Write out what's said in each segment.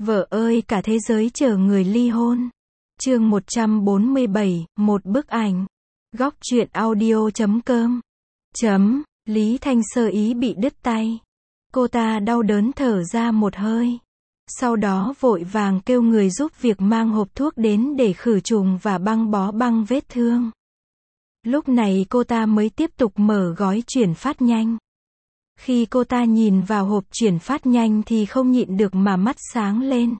Vợ ơi, cả thế giới chờ người ly hôn. Chương 147, một bức ảnh. Góc truyện audio.com. Lý Thanh sơ ý bị đứt tay. Cô ta đau đớn thở ra một hơi. Sau đó vội vàng kêu người giúp việc mang hộp thuốc đến để khử trùng và băng bó băng vết thương. Lúc này cô ta mới tiếp tục mở gói chuyển phát nhanh. Khi cô ta nhìn vào hộp chuyển phát nhanh thì không nhịn được mà mắt sáng lên.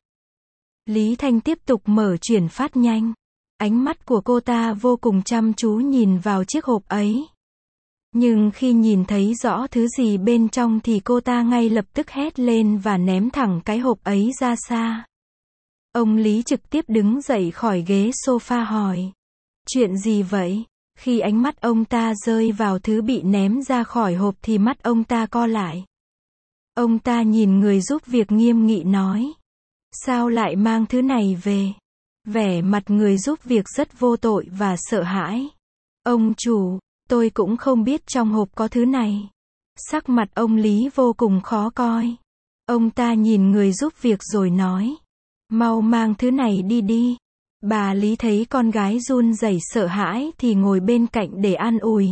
Lý Thanh tiếp tục mở chuyển phát nhanh. Ánh mắt của cô ta vô cùng chăm chú nhìn vào chiếc hộp ấy. Nhưng khi nhìn thấy rõ thứ gì bên trong thì cô ta ngay lập tức hét lên và ném thẳng cái hộp ấy ra xa. Ông Lý trực tiếp đứng dậy khỏi ghế sofa hỏi. Chuyện gì vậy? Khi ánh mắt ông ta rơi vào thứ bị ném ra khỏi hộp thì mắt ông ta co lại. Ông ta nhìn người giúp việc nghiêm nghị nói. Sao lại mang thứ này về? Vẻ mặt người giúp việc rất vô tội và sợ hãi. Ông chủ, tôi cũng không biết trong hộp có thứ này. Sắc mặt ông Lý vô cùng khó coi. Ông ta nhìn người giúp việc rồi nói. Mau mang thứ này đi đi. Bà Lý thấy con gái run rẩy sợ hãi thì ngồi bên cạnh để an ủi.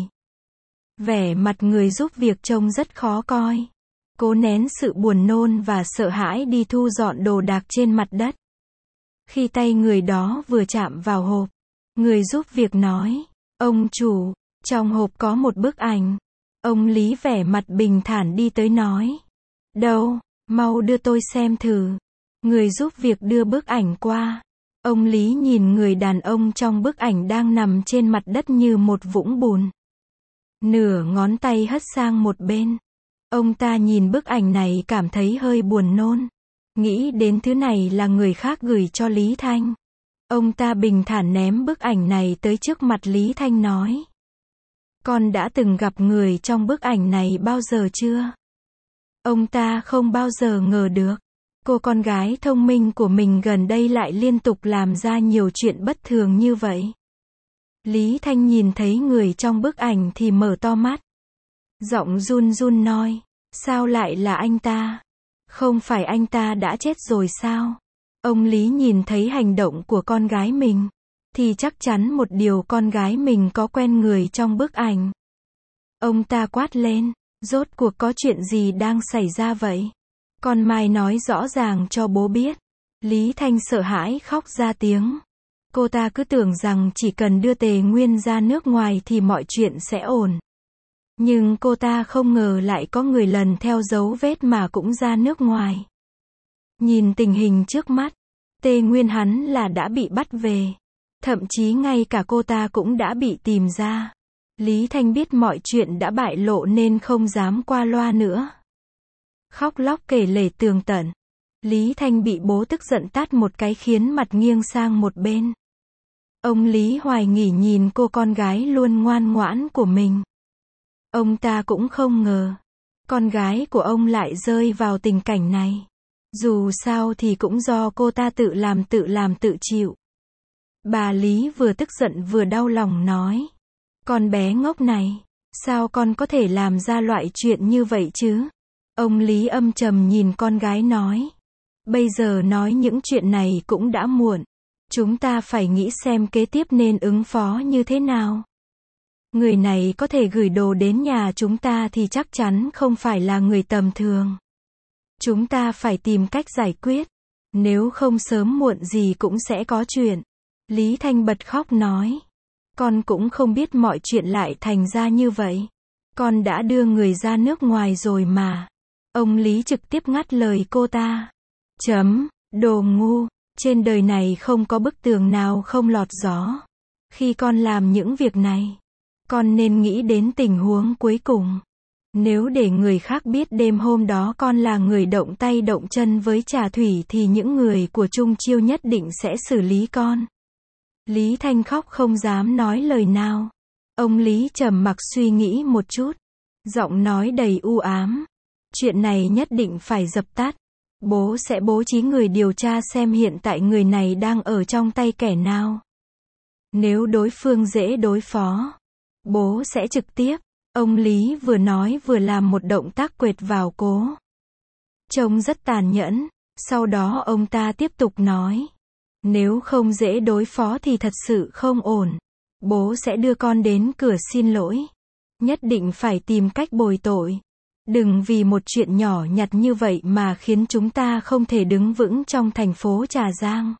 Vẻ mặt người giúp việc trông rất khó coi. Cố nén sự buồn nôn và sợ hãi đi thu dọn đồ đạc trên mặt đất. Khi tay người đó vừa chạm vào hộp, người giúp việc nói, ông chủ, trong hộp có một bức ảnh. Ông Lý vẻ mặt bình thản đi tới nói. Đâu, mau đưa tôi xem thử. Người giúp việc đưa bức ảnh qua. Ông Lý nhìn người đàn ông trong bức ảnh đang nằm trên mặt đất như một vũng bùn. Nửa ngón tay hất sang một bên. Ông ta nhìn bức ảnh này cảm thấy hơi buồn nôn. Nghĩ đến thứ này là người khác gửi cho Lý Thanh. Ông ta bình thản ném bức ảnh này tới trước mặt Lý Thanh nói. Con đã từng gặp người trong bức ảnh này bao giờ chưa? Ông ta không bao giờ ngờ được. Cô con gái thông minh của mình gần đây lại liên tục làm ra nhiều chuyện bất thường như vậy. Lý Thanh nhìn thấy người trong bức ảnh thì mở to mắt. Giọng run run nói. Sao lại là anh ta? Không phải anh ta đã chết rồi sao? Ông Lý nhìn thấy hành động của con gái mình. Thì chắc chắn một điều con gái mình có quen người trong bức ảnh. Ông ta quát lên. Rốt cuộc có chuyện gì đang xảy ra vậy? Con Mai nói rõ ràng cho bố biết. Lý Thanh sợ hãi khóc ra tiếng. Cô ta cứ tưởng rằng chỉ cần đưa Tề Nguyên ra nước ngoài thì mọi chuyện sẽ ổn. Nhưng cô ta không ngờ lại có người lần theo dấu vết mà cũng ra nước ngoài. Nhìn tình hình trước mắt, Tề Nguyên hắn là đã bị bắt về. Thậm chí ngay cả cô ta cũng đã bị tìm ra. Lý Thanh biết mọi chuyện đã bại lộ nên không dám qua loa nữa. Khóc lóc kể lể tường tận. Lý Thanh bị bố tức giận tát một cái khiến mặt nghiêng sang một bên. Ông Lý hoài nghi nhìn cô con gái luôn ngoan ngoãn của mình. Ông ta cũng không ngờ, con gái của ông lại rơi vào tình cảnh này. Dù sao thì cũng do cô ta tự làm tự chịu. Bà Lý vừa tức giận vừa đau lòng nói. Con bé ngốc này, sao con có thể làm ra loại chuyện như vậy chứ? Ông Lý âm trầm nhìn con gái nói. Bây giờ nói những chuyện này cũng đã muộn. Chúng ta phải nghĩ xem kế tiếp nên ứng phó như thế nào. Người này có thể gửi đồ đến nhà chúng ta thì chắc chắn không phải là người tầm thường. Chúng ta phải tìm cách giải quyết. Nếu không sớm muộn gì cũng sẽ có chuyện. Lý Thanh bật khóc nói. Con cũng không biết mọi chuyện lại thành ra như vậy. Con đã đưa người ra nước ngoài rồi mà. Ông Lý trực tiếp ngắt lời cô ta. Đồ ngu, trên đời này không có bức tường nào không lọt gió. Khi con làm những việc này, con nên nghĩ đến tình huống cuối cùng. Nếu để người khác biết đêm hôm đó con là người động tay động chân với Trà Thủy thì những người của Trung Chiêu nhất định sẽ xử lý con. Lý Thanh khóc không dám nói lời nào. Ông Lý trầm mặc suy nghĩ một chút. Giọng nói đầy u ám. Chuyện này nhất định phải dập tắt. Bố sẽ bố trí người điều tra xem hiện tại người này đang ở trong tay kẻ nào. Nếu đối phương dễ đối phó, bố sẽ trực tiếp. Ông Lý vừa nói vừa làm một động tác quệt vào cố. Trông rất tàn nhẫn. Sau đó ông ta tiếp tục nói. Nếu không dễ đối phó thì thật sự không ổn. Bố sẽ đưa con đến cửa xin lỗi. Nhất định phải tìm cách bồi tội. Đừng vì một chuyện nhỏ nhặt như vậy mà khiến chúng ta không thể đứng vững trong thành phố Trà Giang.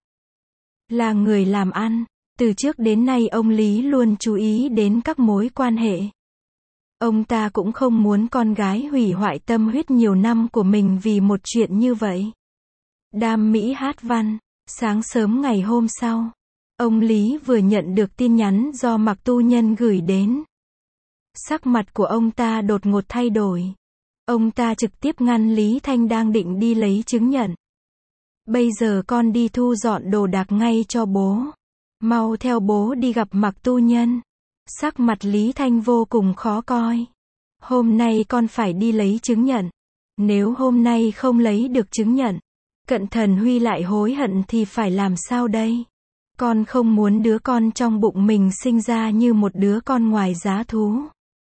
Là người làm ăn, từ trước đến nay ông Lý luôn chú ý đến các mối quan hệ. Ông ta cũng không muốn con gái hủy hoại tâm huyết nhiều năm của mình vì một chuyện như vậy. Đam mỹ hát văn. Sáng sớm ngày hôm sau, ông Lý vừa nhận được tin nhắn do Mạc Tu Nhân gửi đến. Sắc mặt của ông ta đột ngột thay đổi. Ông ta trực tiếp ngăn Lý Thanh đang định đi lấy chứng nhận. Bây giờ con đi thu dọn đồ đạc ngay cho bố. Mau theo bố đi gặp Mạc Tu Nhân. Sắc mặt Lý Thanh vô cùng khó coi. Hôm nay con phải đi lấy chứng nhận. Nếu hôm nay không lấy được chứng nhận, Cận Thần Huy lại hối hận thì phải làm sao đây? Con không muốn đứa con trong bụng mình sinh ra như một đứa con ngoài giá thú.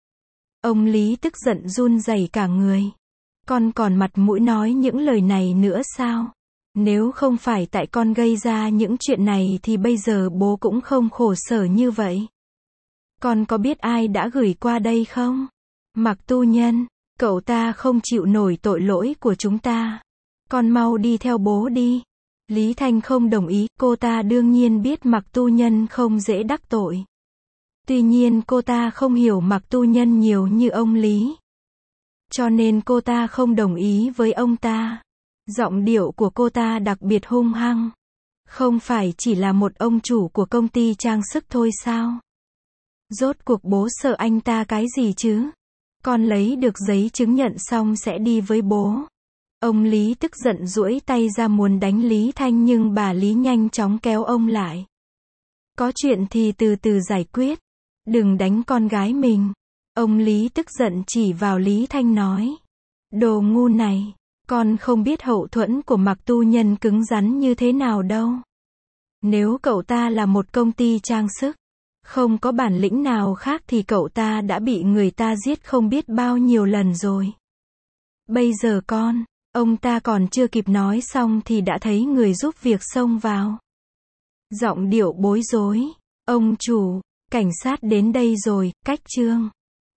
Ông Lý tức giận run rẩy cả người. Con còn mặt mũi nói những lời này nữa sao? Nếu không phải tại con gây ra những chuyện này thì bây giờ bố cũng không khổ sở như vậy. Con có biết ai đã gửi qua đây không? Mạc Tu Nhân, cậu ta không chịu nổi tội lỗi của chúng ta. Con mau đi theo bố đi. Lý Thanh không đồng ý, cô ta đương nhiên biết Mạc Tu Nhân không dễ đắc tội. Tuy nhiên cô ta không hiểu Mạc Tu Nhân nhiều như ông Lý. Cho nên cô ta không đồng ý với ông ta. Giọng điệu của cô ta đặc biệt hung hăng. Không phải chỉ là một ông chủ của công ty trang sức thôi sao? Rốt cuộc bố sợ anh ta cái gì chứ? Con lấy được giấy chứng nhận xong sẽ đi với bố. Ông Lý tức giận duỗi tay ra muốn đánh Lý Thanh nhưng bà Lý nhanh chóng kéo ông lại. Có chuyện thì từ từ giải quyết. Đừng đánh con gái mình. Ông Lý tức giận chỉ vào Lý Thanh nói. Đồ ngu này, con không biết hậu thuẫn của Mạc Tu Nhân cứng rắn như thế nào đâu. Nếu cậu ta là một công ty trang sức, không có bản lĩnh nào khác thì cậu ta đã bị người ta giết không biết bao nhiêu lần rồi. Bây giờ ông ta còn chưa kịp nói xong thì đã thấy người giúp việc xông vào. Giọng điệu bối rối. Ông chủ, cảnh sát đến đây rồi, cách trương.